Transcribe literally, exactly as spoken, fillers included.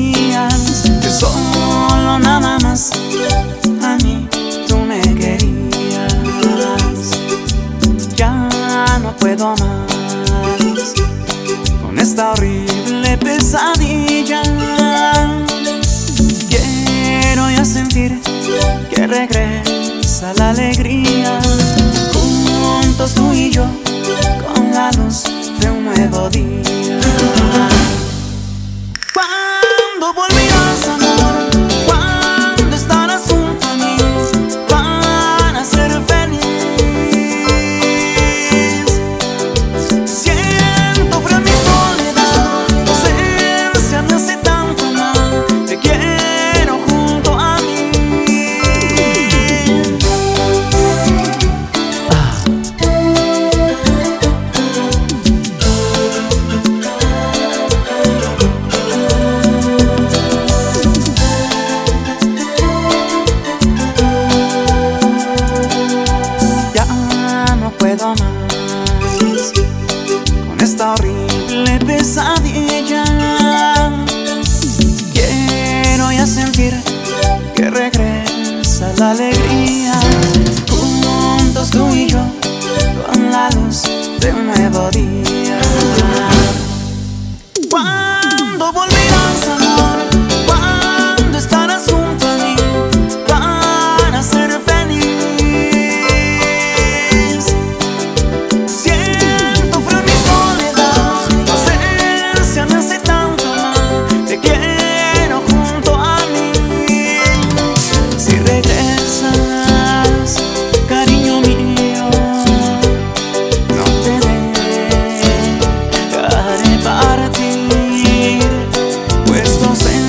decías que solo nada más a mí tú me querías. Ya no puedo más con esta horrible pesadilla. Quiero ya sentir que regresa la alegría, juntos tú y yo con la luz de un nuevo día. ¿Cuándo volverás, amor? ¿Cuándo estarás junto a mí para ser feliz? Siento frío en mi soledad, tu ausencia me hace tanto mal. Te quiero junto a mí. Ah. No puedo más con esta horrible pesadilla. Quiero ya sentir que regresa la alegría, juntos tú y yo con la luz de un nuevo día. ¿Cuándo volverás, amor? ¿Cuándo estarás junto a mí para ser feliz? Pues tu ausencia